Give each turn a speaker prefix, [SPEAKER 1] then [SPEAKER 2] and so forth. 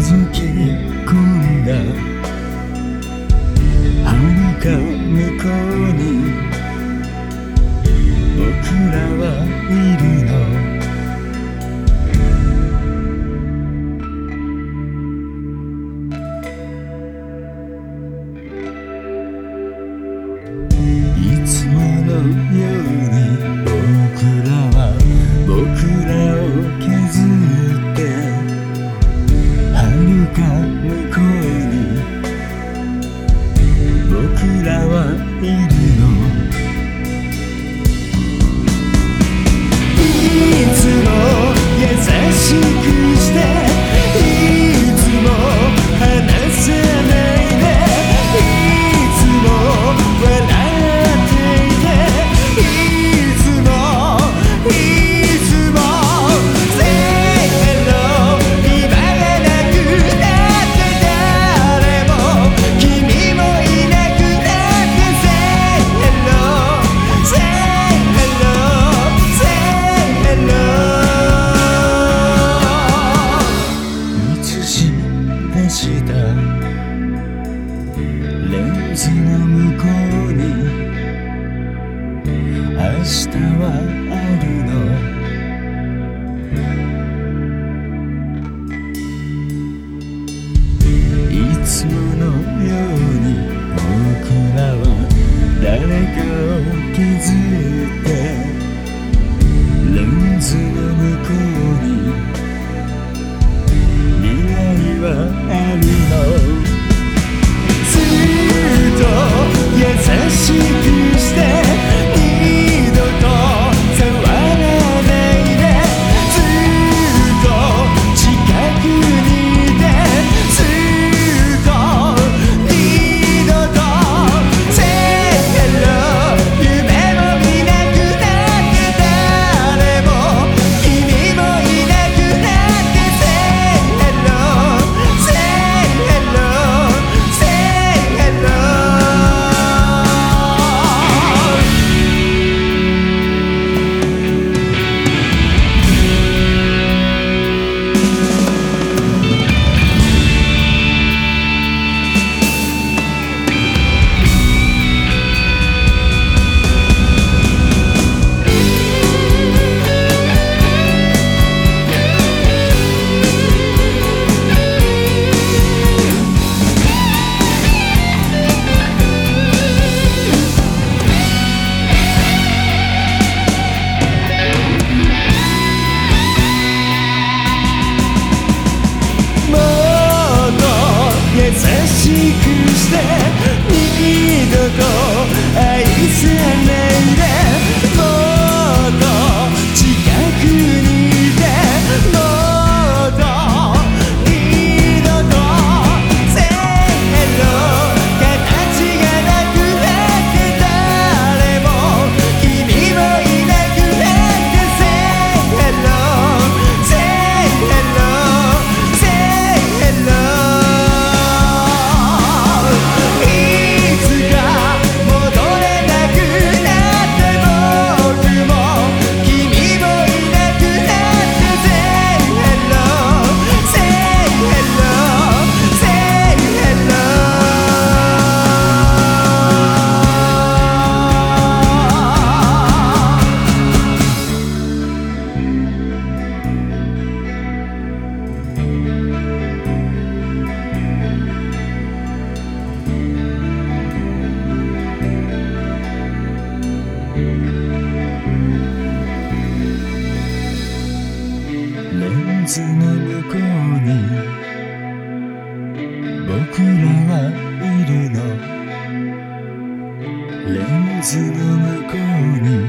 [SPEAKER 1] づき込んだ遥か向こうに僕らはいるの。いつものように僕らを削って遥か向こうに僕らはいるの。いつも優しくしていつも離さないでいつも笑っていていつもSay hello 今がなくなって誰も君もいなくなって Say hello Say hello Say hello 映し出したレンズの向こうに明日はあるの。いつものように僕らは誰かを削ってレンズの向こうに未来はあるの。ずっと優しくして二度と触らないでずっと近くにいてずっと二度と Say hello 夢も見なくなって誰も君もいなくなって Say hello Say hello Say hello 優しくして二度と愛さないでもっと近くにいてもっと二度と Say hello 形がなくなって誰も君もいなくなって Say hello Say hello Say helloレンズの向こうに僕らはいるの。レンズの向こうに